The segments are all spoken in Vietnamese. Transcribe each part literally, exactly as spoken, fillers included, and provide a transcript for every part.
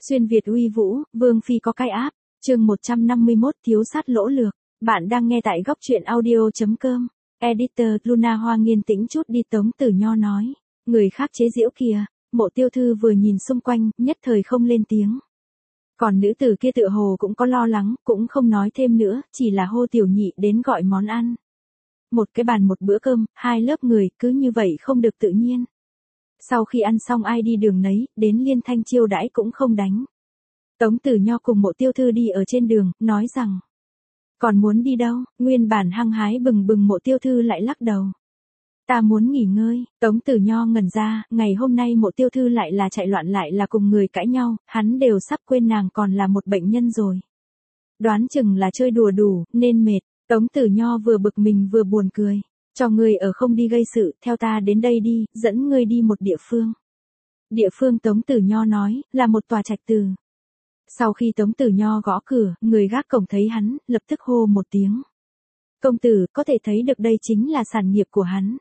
Xuyên Việt uy vũ, Vương Phi có cái áp, chương một trăm năm mươi mốt thiếu sát lỗ lược. Bạn đang nghe tại góc truyện audio.com. Editor Luna Hoa nghiên tĩnh chút đi. Tống Tử Nho nói. Người khác chế giễu kìa. Mộ Tiêu Thư vừa nhìn xung quanh, nhất thời không lên tiếng. Còn nữ tử kia tựa hồ cũng có lo lắng, cũng không nói thêm nữa, chỉ là hô Tiểu Nhị đến gọi món ăn. Một cái bàn một bữa cơm, hai lớp người, cứ như vậy không được tự nhiên. Sau khi ăn xong ai đi đường nấy, đến liên thanh chiêu đãi cũng không đánh. Tống Tử Nho cùng Mộ Tiêu Thư đi ở trên đường, nói rằng. Còn muốn đi đâu? Nguyên bản hăng hái bừng bừng Mộ Tiêu Thư lại lắc đầu. Ta muốn nghỉ ngơi. Tống Tử Nho ngẩn ra, ngày hôm nay Mộ Tiêu Thư lại là chạy loạn lại là cùng người cãi nhau, hắn đều sắp quên nàng còn là một bệnh nhân rồi. Đoán chừng là chơi đùa đủ, nên mệt. Tống Tử Nho vừa bực mình vừa buồn cười. Cho ngươi ở không đi gây sự, theo ta đến đây đi, dẫn ngươi đi một địa phương. Địa phương Tống Tử Nho nói, là một tòa trạch từ. Sau khi Tống Tử Nho gõ cửa, người gác cổng thấy hắn, lập tức hô một tiếng. Công tử, có thể thấy được đây chính là sản nghiệp của hắn.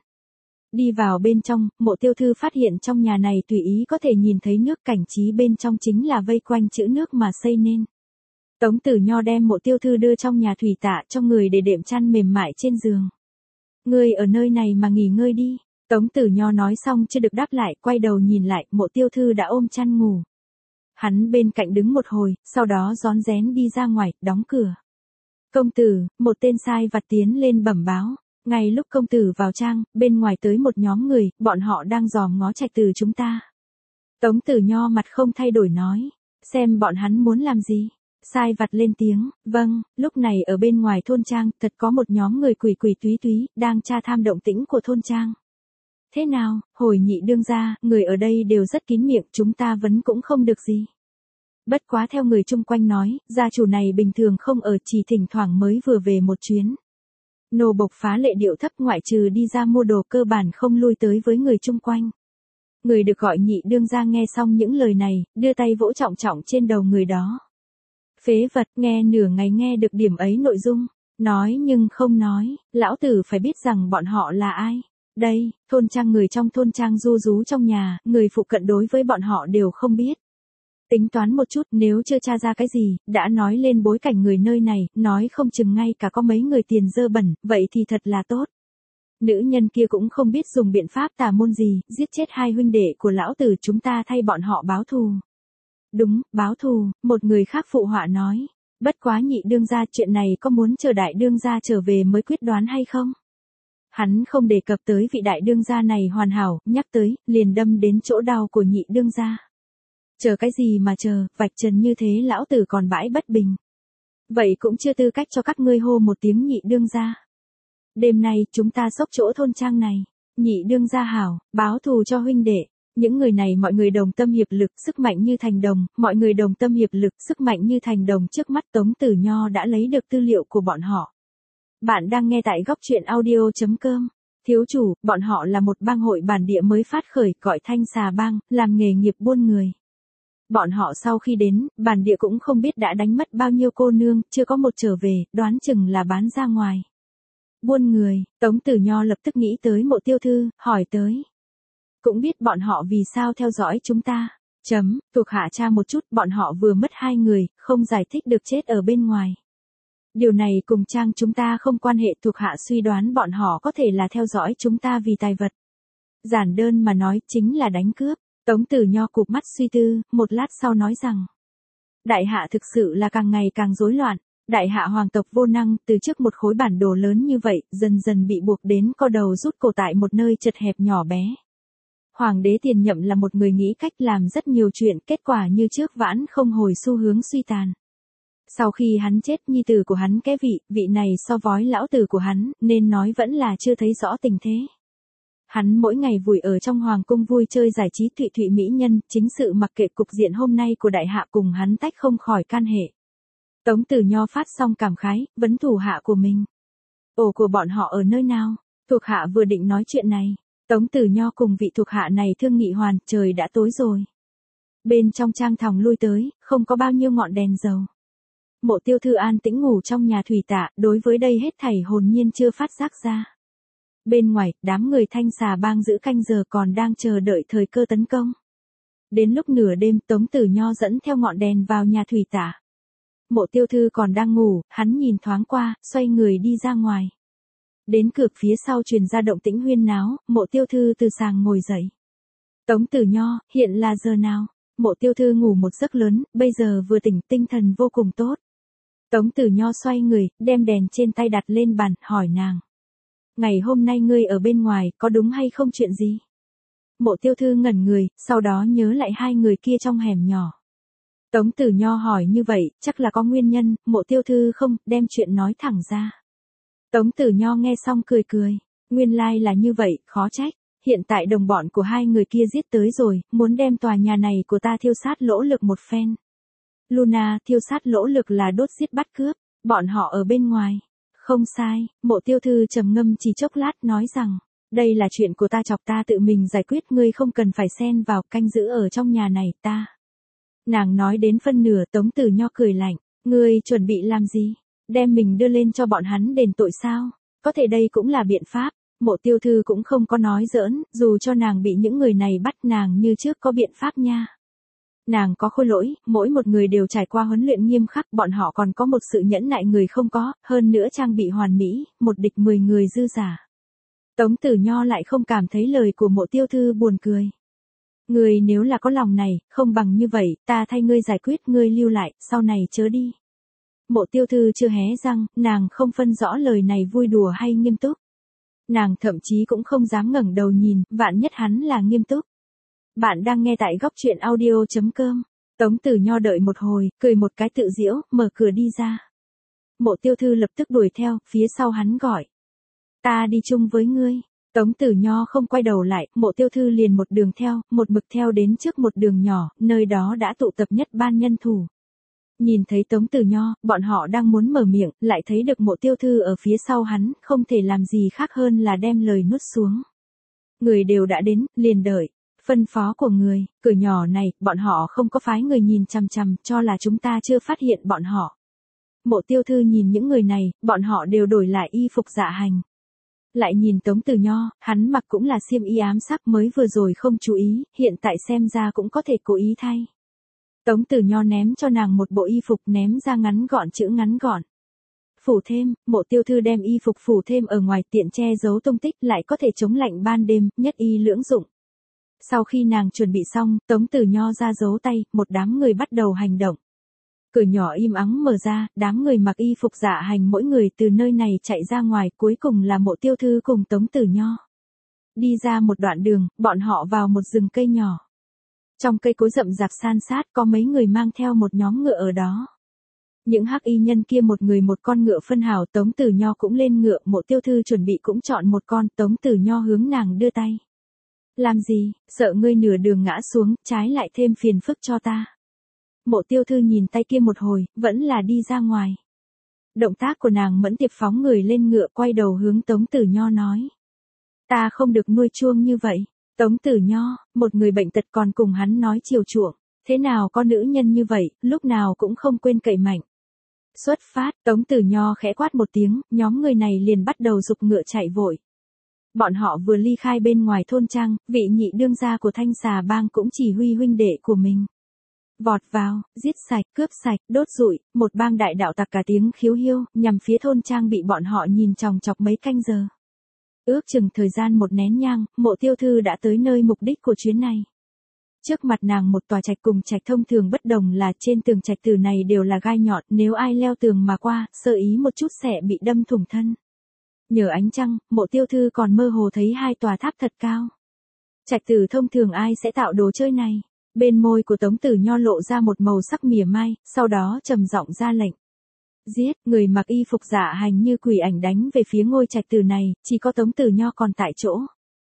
Đi vào bên trong, Mộ Tiêu Thư phát hiện trong nhà này tùy ý có thể nhìn thấy nước, cảnh trí bên trong chính là vây quanh chữ nước mà xây nên. Tống Tử Nho đem Mộ Tiêu Thư đưa trong nhà thủy tạ cho người để đệm chăn mềm mại trên giường. Ngươi ở nơi này mà nghỉ ngơi đi. Tống Tử Nho nói xong chưa được đáp lại, quay đầu nhìn lại, Mộ Tiêu Thư đã ôm chăn ngủ. Hắn bên cạnh đứng một hồi, sau đó rón rén đi ra ngoài, đóng cửa. Công tử, một tên sai vặt tiến lên bẩm báo. Ngay lúc công tử vào trang, bên ngoài tới một nhóm người, bọn họ đang dòm ngó trạch từ chúng ta. Tống Tử Nho mặt không thay đổi nói. Xem bọn hắn muốn làm gì? Sai vặt lên tiếng, vâng, lúc này ở bên ngoài thôn trang, thật có một nhóm người quỷ quỷ túy túy, đang tra tham động tĩnh của thôn trang. Thế nào, hồi nhị đương gia, người ở đây đều rất kín miệng, chúng ta vẫn cũng không được gì. Bất quá theo người chung quanh nói, gia chủ này bình thường không ở, chỉ thỉnh thoảng mới vừa về một chuyến. Nô bộc phá lệ điệu thấp, ngoại trừ đi ra mua đồ cơ bản không lui tới với người chung quanh. Người được gọi nhị đương gia nghe xong những lời này, đưa tay vỗ trọng trọng trên đầu người đó. Phế vật, nghe nửa ngày nghe được điểm ấy nội dung, nói nhưng không nói, lão tử phải biết rằng bọn họ là ai. Đây, thôn trang, người trong thôn trang ru rú trong nhà, người phụ cận đối với bọn họ đều không biết. Tính toán một chút, nếu chưa tra ra cái gì, đã nói lên bối cảnh người nơi này, nói không chừng ngay cả có mấy người tiền dơ bẩn, vậy thì thật là tốt. Nữ nhân kia cũng không biết dùng biện pháp tà môn gì, giết chết hai huynh đệ của lão tử, chúng ta thay bọn họ báo thù. Đúng, báo thù, một người khác phụ họa nói. Bất quá nhị đương gia, chuyện này có muốn chờ đại đương gia trở về mới quyết đoán hay không? Hắn không đề cập tới vị đại đương gia này hoàn hảo, nhắc tới, liền đâm đến chỗ đau của nhị đương gia. Chờ cái gì mà chờ, vạch trần như thế lão tử còn bãi bất bình. Vậy cũng chưa tư cách cho các ngươi hô một tiếng nhị đương gia. Đêm nay chúng ta xốc chỗ thôn trang này. Nhị đương gia hảo, báo thù cho huynh đệ. Những người này mọi người đồng tâm hiệp lực, sức mạnh như thành đồng, mọi người đồng tâm hiệp lực, sức mạnh như thành đồng. Trước mắt Tống Tử Nho đã lấy được tư liệu của bọn họ. Bạn đang nghe tại góc truyện audio.com. Thiếu chủ, bọn họ là một bang hội bản địa mới phát khởi, gọi Thanh Xà Bang, làm nghề nghiệp buôn người. Bọn họ sau khi đến, bản địa cũng không biết đã đánh mất bao nhiêu cô nương, chưa có một trở về, đoán chừng là bán ra ngoài. Buôn người, Tống Tử Nho lập tức nghĩ tới Mộ Tiêu Thư, hỏi tới. Cũng biết bọn họ vì sao theo dõi chúng ta. Chấm, thuộc hạ tra một chút, bọn họ vừa mất hai người, không giải thích được chết ở bên ngoài. Điều này cùng trang chúng ta không quan hệ, thuộc hạ suy đoán bọn họ có thể là theo dõi chúng ta vì tài vật. Giản đơn mà nói chính là đánh cướp. Tống Tử Nho cụp mắt suy tư, một lát sau nói rằng. Đại hạ thực sự là càng ngày càng rối loạn. Đại hạ hoàng tộc vô năng, từ trước một khối bản đồ lớn như vậy, dần dần bị buộc đến co đầu rút cổ tại một nơi chật hẹp nhỏ bé. Hoàng đế tiền nhậm là một người nghĩ cách làm rất nhiều chuyện, kết quả như trước vãn không hồi xu hướng suy tàn. Sau khi hắn chết, nhi tử của hắn kế vị, vị này so với lão tử của hắn, nên nói vẫn là chưa thấy rõ tình thế. Hắn mỗi ngày vùi ở trong hoàng cung vui chơi giải trí thụy thụy mỹ nhân, chính sự mặc kệ cục diện hôm nay của đại hạ cùng hắn tách không khỏi can hệ. Tống Tử Nho phát xong cảm khái, vấn thủ hạ của mình. Ổ của bọn họ ở nơi nào? Thuộc hạ vừa định nói chuyện này. Tống Tử Nho cùng vị thuộc hạ này thương nghị hoàn, trời đã tối rồi. Bên trong trang thòng lui tới, không có bao nhiêu ngọn đèn dầu. Mộ Tiêu Thư an tĩnh ngủ trong nhà thủy tạ, đối với đây hết thảy hồn nhiên chưa phát giác ra. Bên ngoài, đám người Thanh Xà Bang giữ canh giờ còn đang chờ đợi thời cơ tấn công. Đến lúc nửa đêm Tống Tử Nho dẫn theo ngọn đèn vào nhà thủy tả. Mộ Tiêu Thư còn đang ngủ, hắn nhìn thoáng qua, xoay người đi ra ngoài. Đến cửa phía sau truyền ra động tĩnh huyên náo, Mộ Tiêu Thư từ sàng ngồi dậy. Tống Tử Nho, hiện là giờ nào? Mộ Tiêu Thư ngủ một giấc lớn, bây giờ vừa tỉnh, tinh thần vô cùng tốt. Tống Tử Nho xoay người, đem đèn trên tay đặt lên bàn, hỏi nàng. Ngày hôm nay ngươi ở bên ngoài, có đúng hay không chuyện gì? Mộ Tiêu Thư ngẩn người, sau đó nhớ lại hai người kia trong hẻm nhỏ. Tống Tử Nho hỏi như vậy, chắc là có nguyên nhân, Mộ Tiêu Thư không, đem chuyện nói thẳng ra. Tống Tử Nho nghe xong cười cười, nguyên lai là như vậy, khó trách. Hiện tại đồng bọn của hai người kia giết tới rồi, muốn đem tòa nhà này của ta thiêu sát lỗ lực một phen. Luna, thiêu sát lỗ lực là đốt giết bắt cướp, bọn họ ở bên ngoài. Không sai, Mộ Tiêu Thư trầm ngâm chỉ chốc lát nói rằng, đây là chuyện của ta, chọc ta tự mình giải quyết, ngươi không cần phải xen vào, canh giữ ở trong nhà này ta. Nàng nói đến phân nửa, Tống Tử Nho cười lạnh, ngươi chuẩn bị làm gì? Đem mình đưa lên cho bọn hắn đền tội sao? Có thể đây cũng là biện pháp. Mộ Tiêu Thư cũng không có nói giỡn, dù cho nàng bị những người này bắt, nàng như trước có biện pháp nha. Nàng có khôi lỗi, mỗi một người đều trải qua huấn luyện nghiêm khắc, bọn họ còn có một sự nhẫn nại người không có, hơn nữa trang bị hoàn mỹ, một địch mười người dư giả. Tống Tử Nho lại không cảm thấy lời của Mộ Tiêu Thư buồn cười. Ngươi nếu là có lòng này, không bằng như vậy, ta thay ngươi giải quyết, ngươi lưu lại, sau này chớ đi. Mộ Tiêu Thư chưa hé răng, nàng không phân rõ lời này vui đùa hay nghiêm túc. Nàng thậm chí cũng không dám ngẩng đầu nhìn, vạn nhất hắn là nghiêm túc. Bạn đang nghe tại góc truyện audio chấm com. Tống Tử Nho đợi một hồi, cười một cái tự giễu, mở cửa đi ra. Mộ Tiêu Thư lập tức đuổi theo, phía sau hắn gọi. Ta đi chung với ngươi. Tống Tử Nho không quay đầu lại, Mộ Tiêu Thư liền một đường theo, một mực theo đến trước một đường nhỏ, nơi đó đã tụ tập nhất ban nhân thủ. Nhìn thấy Tống Tử Nho, bọn họ đang muốn mở miệng, lại thấy được Mộ Tiêu Thư ở phía sau hắn, không thể làm gì khác hơn là đem lời nuốt xuống. Người đều đã đến, liền đợi. Phân phó của người, cửa nhỏ này, bọn họ không có phái người nhìn chằm chằm, cho là chúng ta chưa phát hiện bọn họ. Mộ Tiêu Thư nhìn những người này, bọn họ đều đổi lại y phục dạ hành. Lại nhìn Tống Tử Nho, hắn mặc cũng là xiêm y ám sắc, mới vừa rồi không chú ý, hiện tại xem ra cũng có thể cố ý thay. Tống Tử Nho ném cho nàng một bộ y phục, ném ra ngắn gọn, chữ ngắn gọn. Phủ thêm, Mộ Tiêu Thư đem y phục phủ thêm ở ngoài, tiện che giấu tung tích, lại có thể chống lạnh ban đêm, nhất y lưỡng dụng. Sau khi nàng chuẩn bị xong, Tống Tử Nho ra giấu tay, một đám người bắt đầu hành động. Cửa nhỏ im ắng mở ra, đám người mặc y phục dạ hành mỗi người từ nơi này chạy ra ngoài, cuối cùng là Mộ Tiêu Thư cùng Tống Tử Nho. Đi ra một đoạn đường, bọn họ vào một rừng cây nhỏ. Trong cây cối rậm rạp san sát, có mấy người mang theo một nhóm ngựa ở đó. Những hắc y nhân kia một người một con ngựa phân hảo, Tống Tử Nho cũng lên ngựa, Mộ Tiêu Thư chuẩn bị cũng chọn một con, Tống Tử Nho hướng nàng đưa tay. Làm gì, sợ ngươi nửa đường ngã xuống, trái lại thêm phiền phức cho ta. Mộ Tiêu Thư nhìn tay kia một hồi, vẫn là đi ra ngoài. Động tác của nàng mẫn tiệp phóng người lên ngựa, quay đầu hướng Tống Tử Nho nói. Ta không được nuôi chuông như vậy. Tống Tử Nho, một người bệnh tật còn cùng hắn nói chiều chuộng. Thế nào có nữ nhân như vậy, lúc nào cũng không quên cậy mạnh. Xuất phát, Tống Tử Nho khẽ quát một tiếng, nhóm người này liền bắt đầu giục ngựa chạy vội. Bọn họ vừa ly khai bên ngoài thôn trang, vị nhị đương gia của Thanh Xà Bang cũng chỉ huy huynh đệ của mình. Vọt vào, giết sạch, cướp sạch, đốt rụi, một bang đại đạo tặc cả tiếng khiếu hiêu, nhằm phía thôn trang bị bọn họ nhìn chòng chọc mấy canh giờ. Ước chừng thời gian một nén nhang, Mộ Tiêu Thư đã tới nơi mục đích của chuyến này. Trước mặt nàng một tòa trạch cùng trạch thông thường bất đồng là trên tường trạch từ này đều là gai nhọn, nếu ai leo tường mà qua, sơ ý một chút sẽ bị đâm thủng thân. Nhờ ánh trăng, Mộ Tiêu Thư còn mơ hồ thấy hai tòa tháp thật cao. Trạch tử thông thường ai sẽ tạo đồ chơi này? Bên môi của Tống Tử Nho lộ ra một màu sắc mỉa mai, sau đó trầm giọng ra lệnh. Giết, người mặc y phục dạ hành như quỷ ảnh đánh về phía ngôi trạch tử này, chỉ có Tống Tử Nho còn tại chỗ.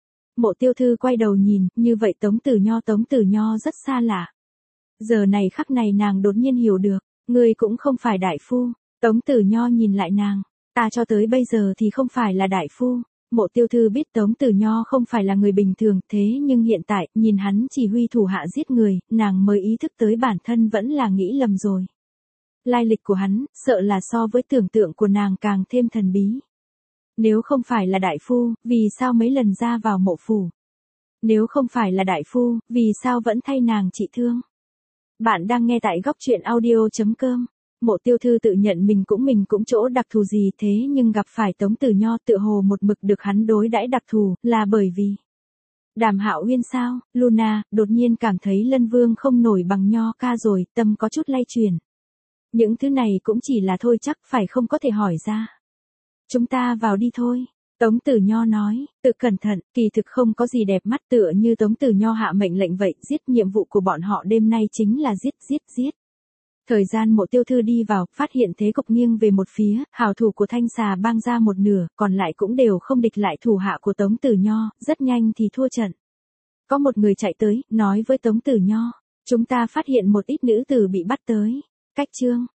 Mộ Tiêu Thư quay đầu nhìn, như vậy Tống Tử Nho Tống Tử Nho rất xa lạ. Giờ này khắc này nàng đột nhiên hiểu được, người cũng không phải đại phu. Tống Tử Nho nhìn lại nàng, ta cho tới bây giờ thì không phải là đại phu. Mộ Tiêu Thư biết Tống Tử Nho không phải là người bình thường, thế nhưng hiện tại, nhìn hắn chỉ huy thủ hạ giết người, nàng mới ý thức tới bản thân vẫn là nghĩ lầm rồi. Lai lịch của hắn, sợ là so với tưởng tượng của nàng càng thêm thần bí. Nếu không phải là đại phu, vì sao mấy lần ra vào mộ phủ? Nếu không phải là đại phu, vì sao vẫn thay nàng trị thương? Bạn đang nghe tại góc truyện audio.com. Mộ Tiêu Thư tự nhận mình cũng mình cũng chỗ đặc thù gì thế nhưng gặp phải Tống Tử Nho tựa hồ một mực được hắn đối đãi đặc thù, là bởi vì Đàm Hạo Uyên sao? Luna đột nhiên cảm thấy Lân Vương không nổi bằng Nho ca rồi, tâm có chút lay chuyển. Những thứ này cũng chỉ là thôi chắc phải không có thể hỏi ra. Chúng ta vào đi thôi. Tống Tử Nho nói, tự cẩn thận, kỳ thực không có gì đẹp mắt tựa như Tống Tử Nho hạ mệnh lệnh vậy, giết nhiệm vụ của bọn họ đêm nay chính là giết giết giết. Thời gian Mộ Tiêu Thư đi vào, phát hiện thế cục nghiêng về một phía, hảo thủ của Thanh Xà Bang ra một nửa, còn lại cũng đều không địch lại thủ hạ của Tống Tử Nho, rất nhanh thì thua trận. Có một người chạy tới, nói với Tống Tử Nho, chúng ta phát hiện một ít nữ tử bị bắt tới. Cách chương